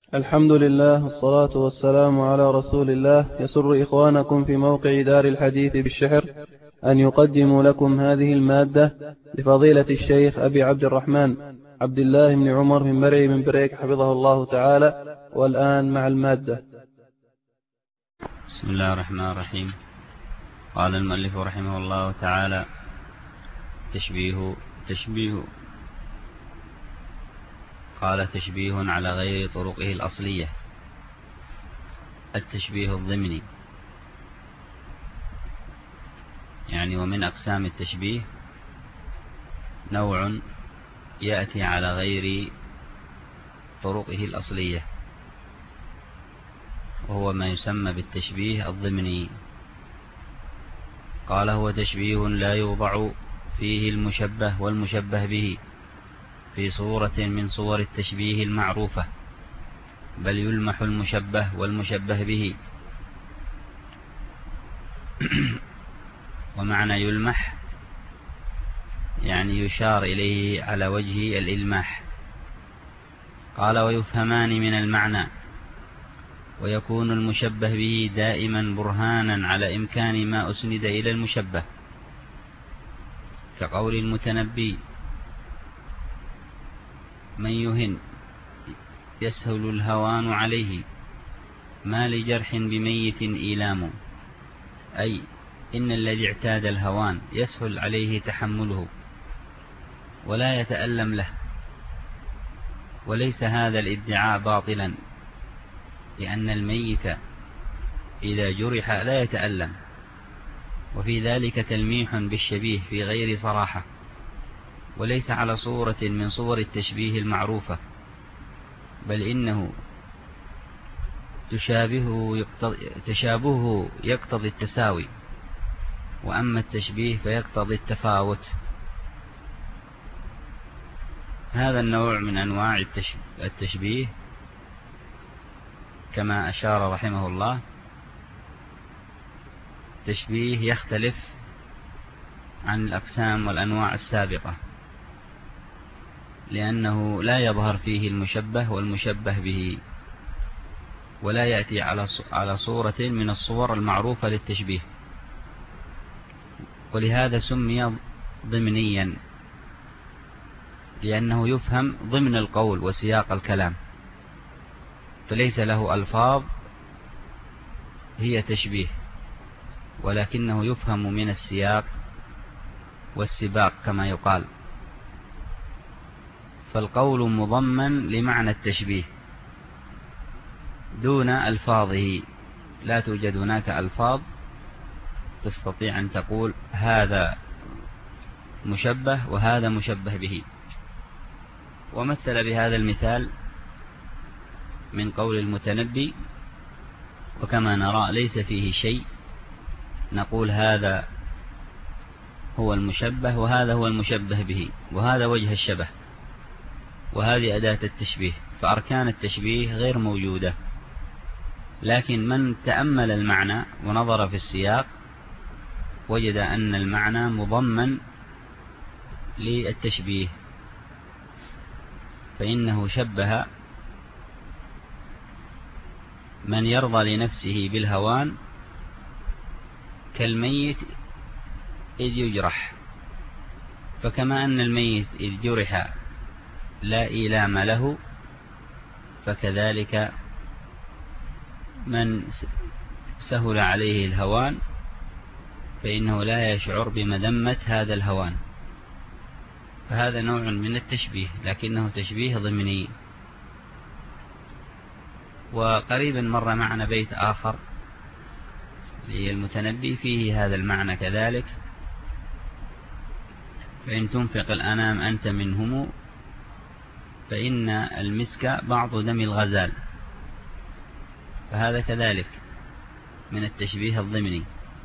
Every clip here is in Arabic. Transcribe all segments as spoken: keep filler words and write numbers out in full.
الحمد لله والصلاة والسلام على رسول الله. يسر إخوانكم في موقع دار الحديث بالشحر أن يقدموا لكم هذه المادة لفضيلة الشيخ أبي عبد الرحمن عبد الله بن عمر بن مرعي بن بريك حفظه الله تعالى. والآن مع المادة. بسم الله الرحمن الرحيم. قال المؤلف رحمه الله تعالى: تشبيه تشبيه قال تشبيه على غير طرقه الأصلية. التشبيه الضمني، يعني ومن أقسام التشبيه نوع يأتي على غير طرقه الأصلية، وهو ما يسمى بالتشبيه الضمني. قال: هو تشبيه لا يوضع فيه المشبه والمشبه به في صورة من صور التشبيه المعروفة، بل يلمح المشبه والمشبه به. ومعنى يلمح يعني يشار إليه على وجه الإلماح. قال: ويفهمان من المعنى، ويكون المشبه به دائما برهانا على إمكان ما أسند إلى المشبه، كقول المتنبي: من يهن يسهل الهوان عليه، ما لجرح بميت إيلام. أي إن الذي اعتاد الهوان يسهل عليه تحمله ولا يتألم له. وليس هذا الادعاء باطلا، لأن الميت إذا جرح لا يتألم، وفي ذلك تلميح بالشبيه في غير صراحة، وليس على صورة من صور التشبيه المعروفة، بل إنه تشابهه يقتضي, تشابهه يقتضي التساوي، وأما التشبيه فيقتضي التفاوت. هذا النوع من أنواع التشبيه كما أشار رحمه الله تشبيه يختلف عن الأقسام والأنواع السابقة، لأنه لا يظهر فيه المشبه والمشبه به، ولا يأتي على صورة من الصور المعروفة للتشبيه، ولهذا سمي ضمنيا، لأنه يفهم ضمن القول وسياق الكلام، فليس له ألفاظ هي تشبيه، ولكنه يفهم من السياق والسباق كما يقال. فالقول مضمن لمعنى التشبيه دون ألفاظه، لا توجد هناك ألفاظ تستطيع أن تقول هذا مشبه وهذا مشبه به. ومثل بهذا المثال من قول المتنبي: وكما نرى ليس فيه شيء نقول هذا هو المشبه وهذا هو المشبه به، وهذا وجه الشبه، وهذه أداة التشبيه. فأركان التشبيه غير موجودة، لكن من تأمل المعنى ونظر في السياق وجد أن المعنى مضمن للتشبيه، فإنه شبه من يرضى لنفسه بالهوان كالميت إذ يجرح، فكما أن الميت إذ جرح لا إيلام له، فكذلك من سهل عليه الهوان فإنه لا يشعر بمذمة هذا الهوان. فهذا نوع من التشبيه، لكنه تشبيه ضمني. وقريبا مر معنا بيت آخر للمتنبي فيه هذا المعنى كذلك: فإن تنفق الأنام أنت منهم، فإن المسك بعض دم الغزال. فهذا كذلك من التشبيه الضمني.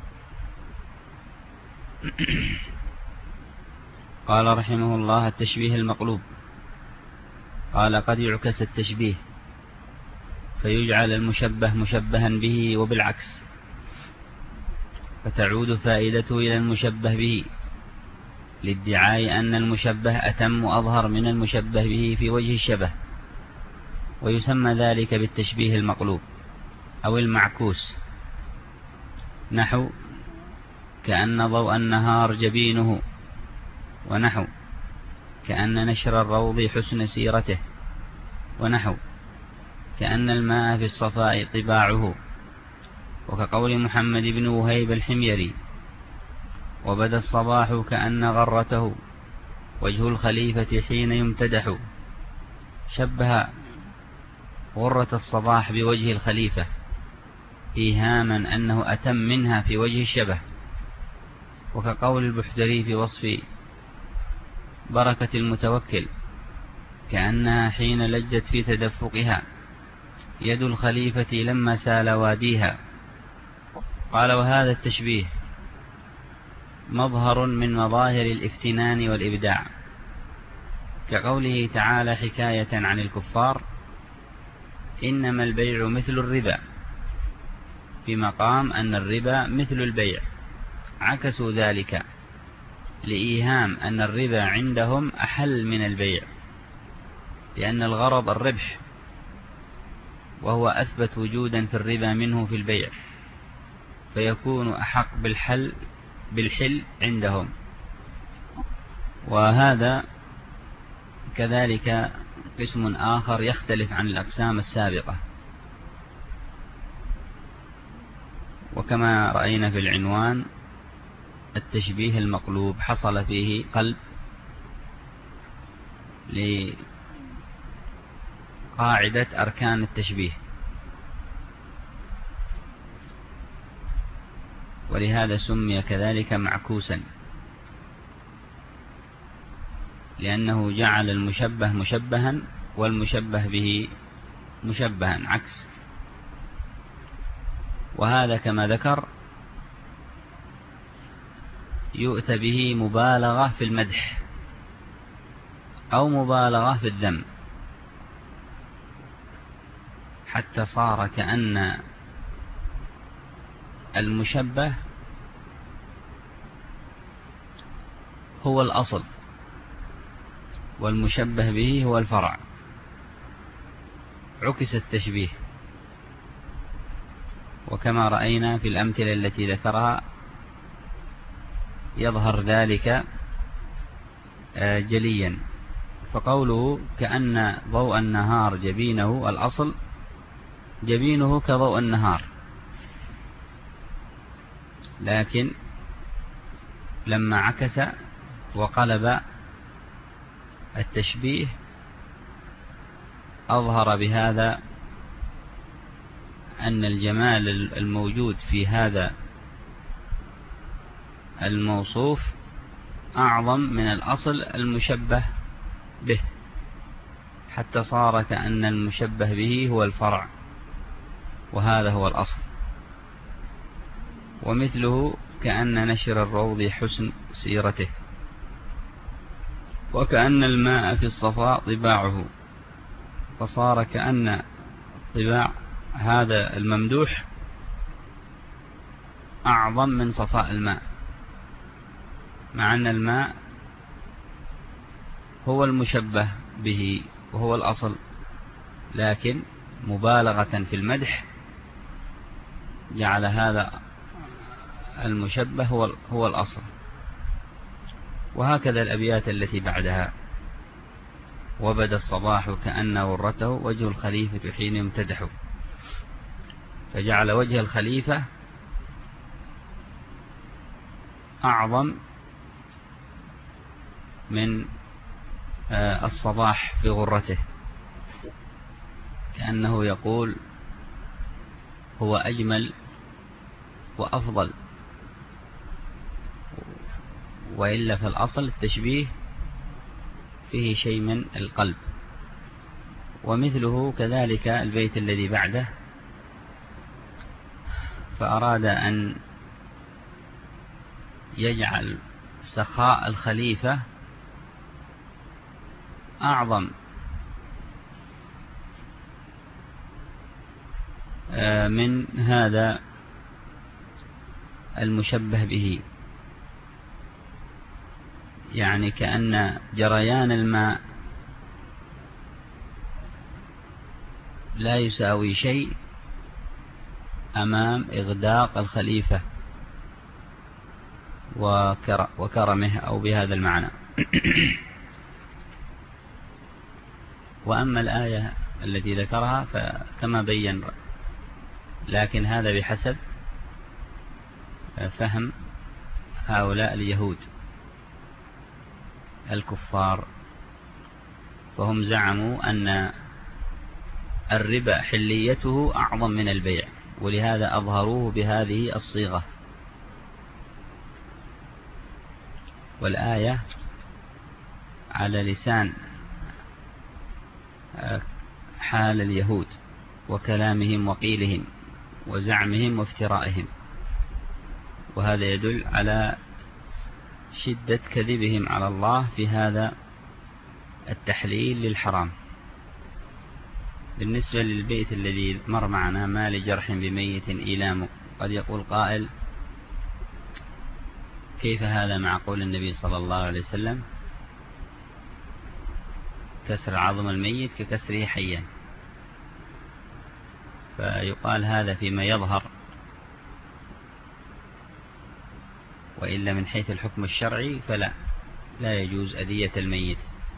قال رحمه الله: التشبيه المقلوب. قال: قد يعكس التشبيه فيجعل المشبه مشبها به وبالعكس، فتعود فائدته إلى المشبه به، لادعاء أن المشبه أتم وأظهر من المشبه به في وجه الشبه، ويسمى ذلك بالتشبيه المقلوب أو المعكوس، نحو كأن ضوء النهار جبينه، ونحو كأن نشر الروض حسن سيرته، ونحو كأن الماء في الصفاء طباعه، وكقول محمد بن وهيب الحميري: وبدا الصباح كأن غرته وجه الخليفة حين يمتدح. شبه غرة الصباح بوجه الخليفة إيهاما أنه أتم منها في وجه الشبه. وكقول البحتري في وصف بركة المتوكل: كأنها حين لجت في تدفقها يد الخليفة لما سال واديها. قال: وهذا التشبيه مظهر من مظاهر الافتنان والإبداع، كقوله تعالى حكاية عن الكفار: إنما البيع مثل الربا، في مقام أن الربا مثل البيع، عكسوا ذلك لإيهام أن الربا عندهم أحل من البيع، لأن الغرض الربح، وهو أثبت وجودا في الربا منه في البيع، فيكون أحق بالحل بالحل عندهم. وهذا كذلك قسم آخر يختلف عن الأقسام السابقة. وكما رأينا في العنوان، التشبيه المقلوب حصل فيه قلب لقاعدة أركان التشبيه، ولهذا سمي كذلك معكوسا، لأنه جعل المشبه مشبها والمشبه به مشبها عكس. وهذا كما ذكر يؤتى به مبالغة في المدح أو مبالغة في الذم، حتى صار كأن المشبه هو الأصل والمشبه به هو الفرع، عكس التشبيه. وكما رأينا في الأمثلة التي ذكرها يظهر ذلك جليا. فقوله كأن ضوء النهار جبينه، الأصل جبينه كضوء النهار، لكن لما عكس وقلب التشبيه أظهر بهذا أن الجمال الموجود في هذا الموصوف أعظم من الأصل المشبه به، حتى صار كأن المشبه به هو الفرع وهذا هو الأصل. ومثله كأن نشر الروض حسن سيرته، وكأن الماء في الصفاء طباعه، فصار كأن طباع هذا الممدوح أعظم من صفاء الماء، مع أن الماء هو المشبه به وهو الأصل، لكن مبالغة في المدح جعل هذا المشبه هو هو الأصل. وهكذا الأبيات التي بعدها: وبدا الصباح كأن غرته وجه الخليفة حين يمتدح، فجعل وجه الخليفة أعظم من الصباح في غرته، كأنه يقول هو أجمل وأفضل، وإلا في الأصل التشبيه فيه شيء من القلب. ومثله كذلك البيت الذي بعده: فأراد أن يجعل سخاء الخليفة أعظم من هذا المشبه به، يعني كأن جريان الماء لا يساوي شيء أمام إغداق الخليفة وكرمه أو بهذا المعنى. وأما الآية التي ذكرها فكما بين، لكن هذا بحسب فهم هؤلاء اليهود الكفار، فهم زعموا أن الربا حليته أعظم من البيع، ولهذا أظهروه بهذه الصيغة. والآية على لسان حال اليهود وكلامهم وقيلهم وزعمهم وافترائهم، وهذا يدل على شدة كذبهم على الله في هذا التحليل للحرام. بالنسبة للبيت الذي مر معنا ما لجرح بميت إيلام، قد يقول قائل كيف هذا مع قول النبي صلى الله عليه وسلم كسر عظم الميت ككسره حيا؟ فيقال هذا فيما يظهر، وإلا من حيث الحكم الشرعي فلا لا يجوز أذية الميت.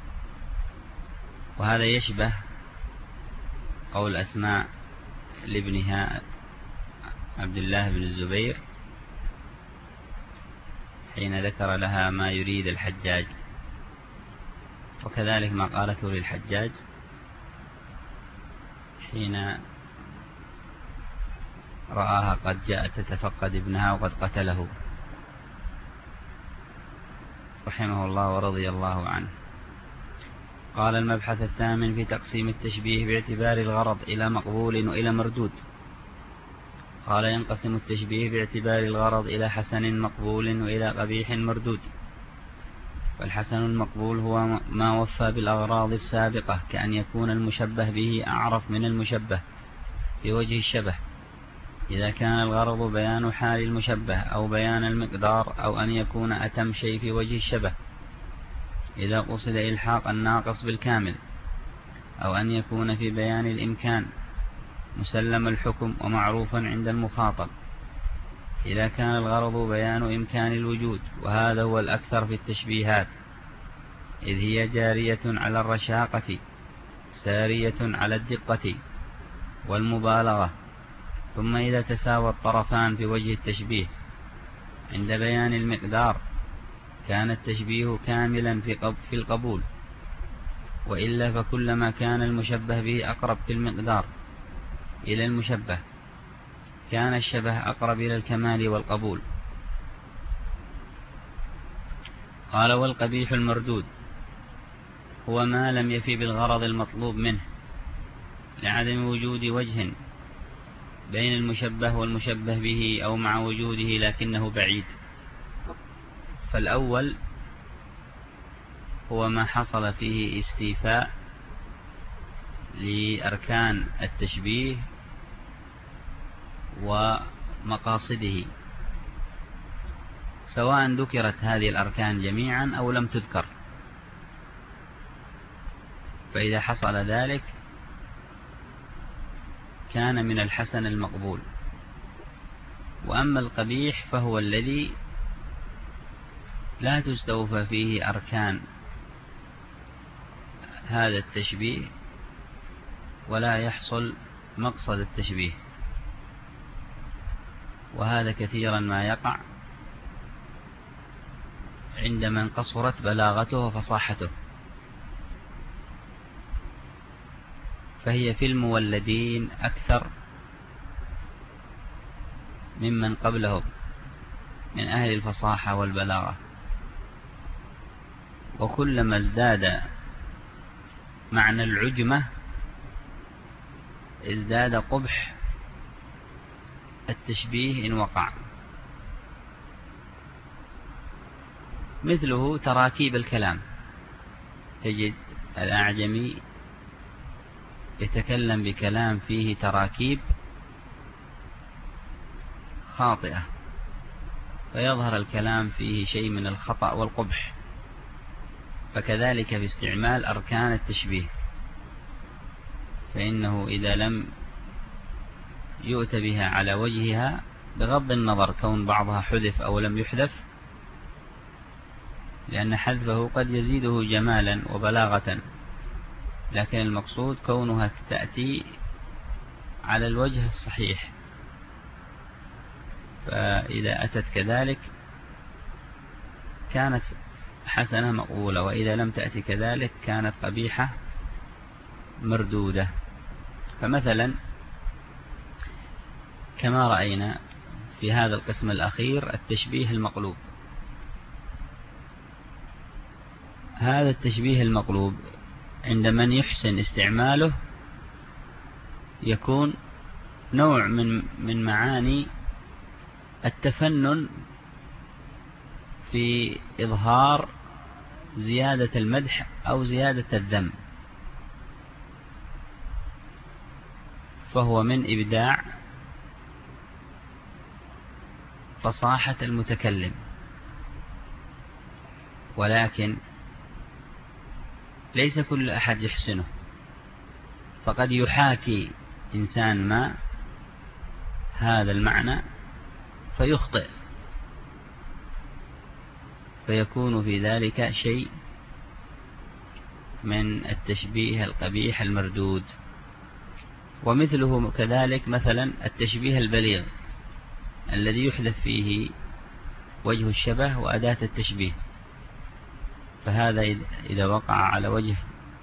وهذا يشبه قول أسماء لابنها عبد الله بن الزبير حين ذكر لها ما يريد الحجاج، وكذلك ما قالته للحجاج حين رآها قد جاءت تتفقد ابنها وقد قتله رحمه الله ورضي الله عنه. قال: المبحث الثامن في تقسيم التشبيه باعتبار الغرض إلى مقبول وإلى مردود. قال: ينقسم التشبيه باعتبار الغرض إلى حسن مقبول وإلى قبيح مردود. والحسن المقبول هو ما وفى بالأغراض السابقة، كأن يكون المشبه به أعرف من المشبه في وجه الشبه، إذا كان الغرض بيان حال المشبه أو بيان المقدار، أو أن يكون أتم شيء في وجه الشبه إذا قصد إلحاق الناقص بالكامل، أو أن يكون في بيان الإمكان مسلم الحكم ومعروفا عند المخاطب إذا كان الغرض بيان إمكان الوجود، وهذا هو الأكثر في التشبيهات، إذ هي جارية على الرشاقة سارية على الدقة والمبالغة. ثم إذا تساوى الطرفان في وجه التشبيه عند بيان المقدار كان التشبيه كاملا في القبول، وإلا فكلما كان المشبه به أقرب في المقدار إلى المشبه كان الشبه أقرب إلى الكمال والقبول. قال: والقبيح المردود هو ما لم يفي بالغرض المطلوب منه لعدم وجود وجه بين المشبه والمشبه به، أو مع وجوده لكنه بعيد. فالأول هو ما حصل فيه استيفاء لأركان التشبيه ومقاصده، سواء ذكرت هذه الأركان جميعا أو لم تذكر، فإذا حصل ذلك كان من الحسن المقبول. وأما القبيح فهو الذي لا تستوفى فيه أركان هذا التشبيه ولا يحصل مقصد التشبيه، وهذا كثيرا ما يقع عند من قصرت بلاغته وفصاحته، فهي في المولدين أكثر ممن قبلهم من أهل الفصاحة والبلاغة. وكلما ازداد معنى العجمة ازداد قبح التشبيه إن وقع. مثله تراكيب الكلام، تجد الأعجمي يتكلم بكلام فيه تراكيب خاطئة، فيظهر الكلام فيه شيء من الخطأ والقبح. فكذلك باستعمال أركان التشبيه، فإنه إذا لم يؤت بها على وجهها بغض النظر كون بعضها حذف أو لم يحذف، لأن حذفه قد يزيده جمالا وبلاغة، لكن المقصود كونها تأتي على الوجه الصحيح، فإذا أتت كذلك كانت حسنة مقبولة، وإذا لم تأتي كذلك كانت قبيحة مردودة. فمثلا كما رأينا في هذا القسم الأخير التشبيه المقلوب، هذا التشبيه المقلوب عند من يحسن استعماله يكون نوع من من معاني التفنن في إظهار زيادة المدح أو زيادة الذم، فهو من إبداع فصاحة المتكلم، ولكن ليس كل أحد يحسنه، فقد يحاكي إنسان ما هذا المعنى فيخطئ، فيكون في ذلك شيء من التشبيه القبيح المردود. ومثله كذلك مثلا التشبيه البليغ الذي يحذف فيه وجه الشبه وأداة التشبيه، فهذا إذا وقع على وجه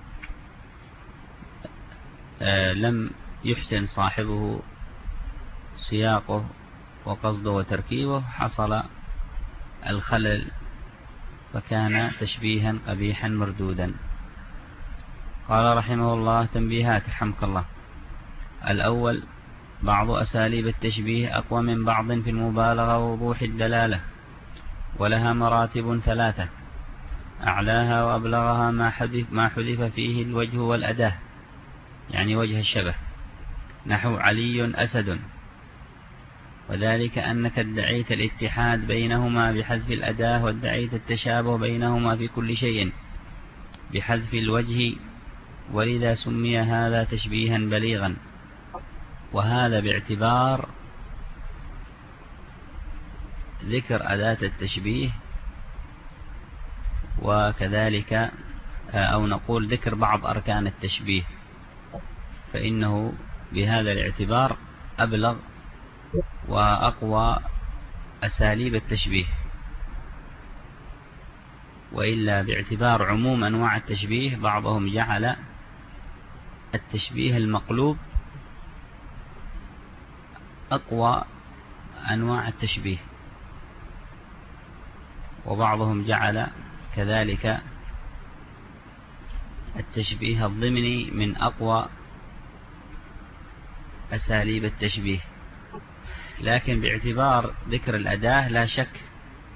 لم يحسن صاحبه سياقه وقصده وتركيبه حصل الخلل، فكان تشبيها قبيحا مردودا. قال رحمه الله: تنبيهات رحمك الله. الأول: بعض أساليب التشبيه أقوى من بعض في المبالغة ووضوح الدلالة، ولها مراتب ثلاثة: أعلاها وأبلغها ما حذف, ما حذف فيه الوجه والأداة، يعني وجه الشبه، نحو علي أسد، وذلك أنك ادعيت الاتحاد بينهما بحذف الأداة، وادعيت التشابه بينهما في كل شيء بحذف الوجه، ولذا سمي هذا تشبيها بليغا. وهذا باعتبار ذكر أداة التشبيه، وكذلك أو نقول ذكر بعض أركان التشبيه، فإنه بهذا الاعتبار أبلغ وأقوى أساليب التشبيه. وإلا باعتبار عموم أنواع التشبيه بعضهم جعل التشبيه المقلوب أقوى أنواع التشبيه، وبعضهم جعل كذلك التشبيه الضمني من أقوى أساليب التشبيه. لكن باعتبار ذكر الأداة لا شك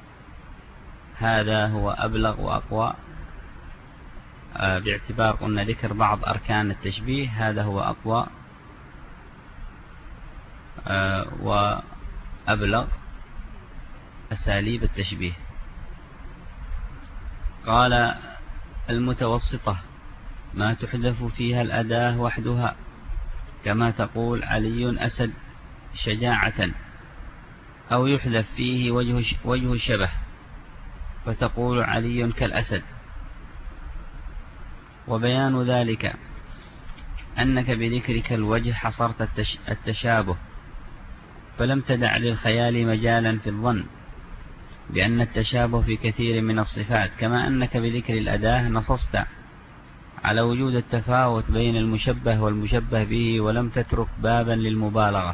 هذا هو أبلغ وأقوى، باعتبار قلنا ذكر بعض أركان التشبيه هذا هو أقوى وأبلغ أساليب التشبيه. قال: المتوسطة ما تحذف فيها الأداة وحدها، كما تقول علي أسد شجاعة، أو يحذف فيه وجه وجه الشبه فتقول علي كالأسد. وبيان ذلك أنك بذكرك الوجه حصرت التشابه، فلم تدع للخيال مجالا في الظن بأن التشابه في كثير من الصفات، كما أنك بذكر الأداة نصصت على وجود التفاوت بين المشبه والمشبه به، ولم تترك بابا للمبالغة.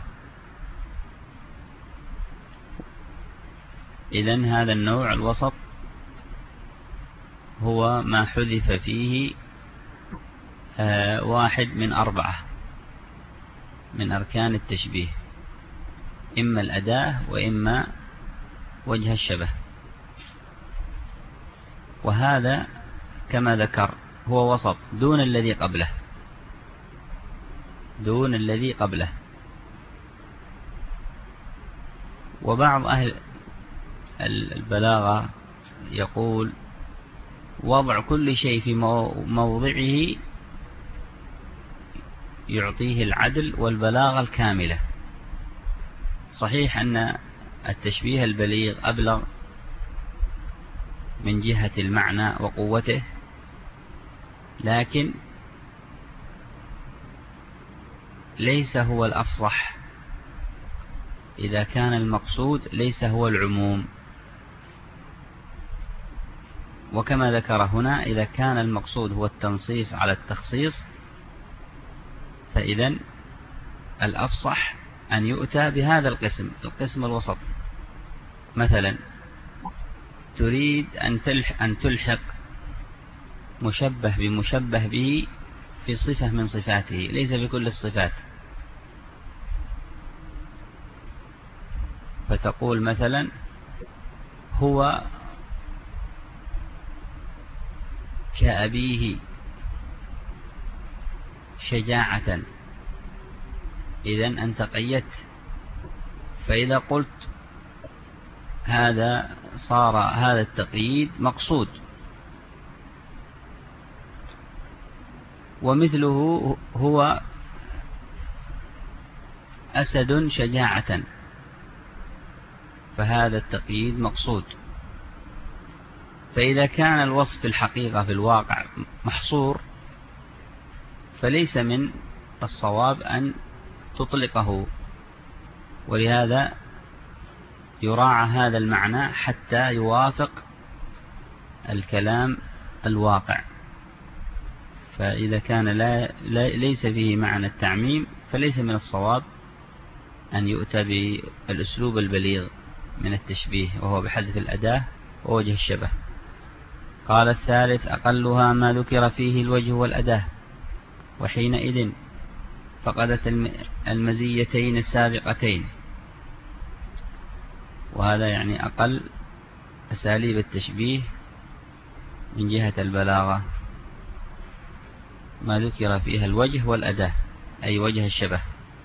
إذن هذا النوع الوسط هو ما حذف فيه آه واحد من أربعة من أركان التشبيه، إما الأداة وإما وجه الشبه. وهذا كما ذكر هو وسط دون الذي قبله، دون الذي قبله. وبعض أهل البلاغة يقول: وضع كل شيء في موضعه يعطيه العدل والبلاغة الكاملة. صحيح أن التشبيه البليغ أبلغ من جهة المعنى وقوته، لكن ليس هو الأفصح إذا كان المقصود ليس هو العموم. وكما ذكر هنا، إذا كان المقصود هو التنصيص على التخصيص، فإذن الأفصح أن يؤتى بهذا القسم، القسم الوسط. مثلا تريد أن تلحق مشبه بمشبه به في صفة من صفاته، ليس بكل الصفات، فتقول مثلا هو كأبيه شجاعة، إذن أنت قيدت. فإذا قلت هذا صار هذا التقييد مقصود. ومثله هو أسد شجاعة، فهذا التقييد مقصود. فإذا كان الوصف في الحقيقة في الواقع محصور، فليس من الصواب أن تطلقه، ولهذا يراعى هذا المعنى حتى يوافق الكلام الواقع. فإذا كان لا ليس فيه معنى التعميم، فليس من الصواب أن يؤتى بالأسلوب البليغ من التشبيه، وهو بحذف الأداة ووجه الشبه. قال الثالث أقلها ما ذكر فيه الوجه والأداة، وحينئذ فقدت المزيتين السابقتين. وهذا يعني أقل أساليب التشبيه من جهة البلاغة، ما ذكر فيها الوجه والأداة، أي وجه الشبه،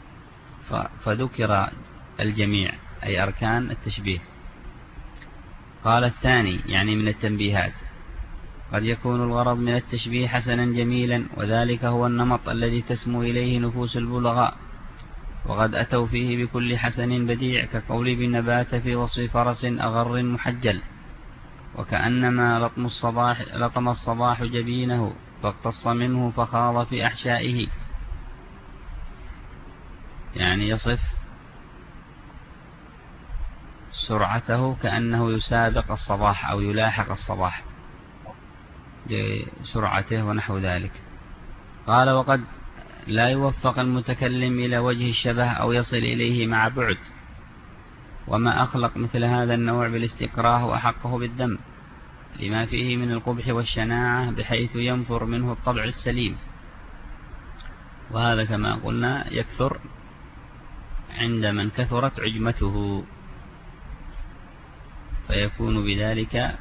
فذكر الجميع أي أركان التشبيه. قال الثاني يعني من التنبيهات: قد يكون الغرض من التشبيه حسنا جميلا، وذلك هو النمط الذي تسمو إليه نفوس البلغاء، وقد أتوا فيه بكل حسن بديع، كقول بالنبات في وصف فرس أغر محجل، وكأنما لطم الصباح, لطم الصباح جبينه فاقتص منه فخاض في أحشائه. يعني يصف سرعته كأنه يسابق الصباح أو يلاحق الصباح بسرعته ونحو ذلك. قال: وقد لا يوفق المتكلم إلى وجه الشبه أو يصل إليه مع بعد، وما أخلق مثل هذا النوع بالاستكراه وأحقه بالذم، لما فيه من القبح والشناعة، بحيث ينفر منه الطبع السليم. وهذا كما قلنا يكثر عند من كثرت عجمته، فيكون بذلك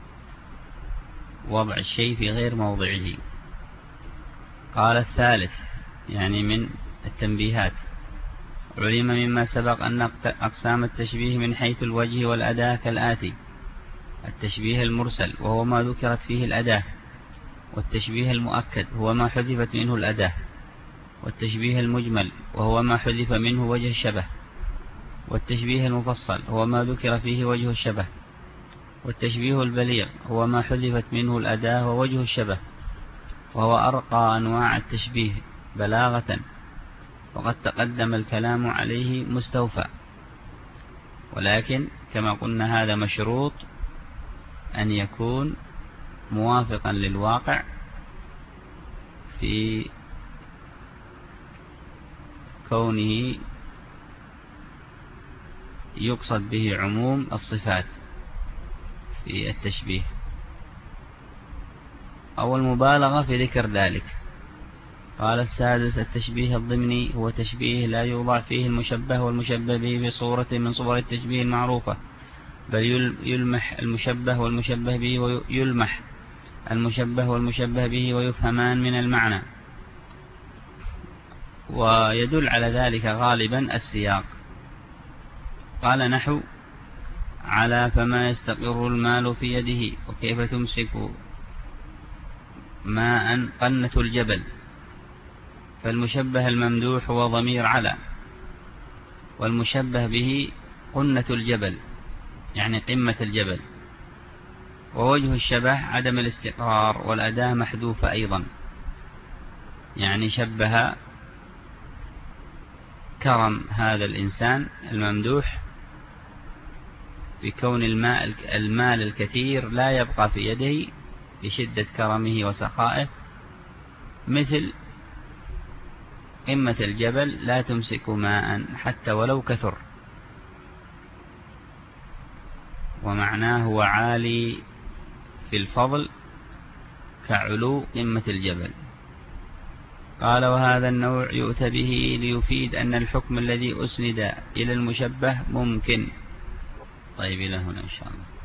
وضع الشيء في غير موضعه. قال الثالث يعني من التنبيهات: علم مما سبق أن أقسام التشبيه من حيث الوجه والأداة كالآتي: التشبيه المرسل وهو ما ذكرت فيه الأداة، والتشبيه المؤكد هو ما حذفت منه الأداة، والتشبيه المجمل وهو ما حذف منه وجه الشبه، والتشبيه المفصل هو ما ذكر فيه وجه الشبه، والتشبيه البليغ هو ما حذفت منه الأداة ووجه الشبه، وهو أرقى أنواع التشبيه بلاغة، وقد تقدم الكلام عليه مستوفى. ولكن كما قلنا هذا مشروط أن يكون موافقا للواقع في كونه يقصد به عموم الصفات في التشبيه، أو المبالغة في ذكر ذلك. قال السادس: التشبيه الضمني هو تشبيه لا يوضع فيه المشبه والمشبه به بصورة من صور التشبيه المعروفة، بل يلمح المشبه والمشبه به ويلمح المشبه والمشبه به ويفهمان من المعنى. ويدل على ذلك غالبا السياق. قال نحو: على فما يستقر المال في يده، وكيف تمسك ماء قنة الجبل. فالمشبه الممدوح هو ضمير على، والمشبه به قنة الجبل يعني قمة الجبل. ووجه الشبه عدم الاستقرار، والأداة محذوفة أيضا، يعني شبه كرم هذا الإنسان الممدوح بكون الماء المال الكثير لا يبقى في يده لشدة كرمه وسخائه، مثل قمة الجبل لا تمسك ماء حتى ولو كثر، ومعناه هو عالي في الفضل كعلو قمة الجبل. قال: وهذا النوع يؤتى به ليفيد أن الحكم الذي أسند إلى المشبه ممكن. طيب إلى هنا إن شاء الله.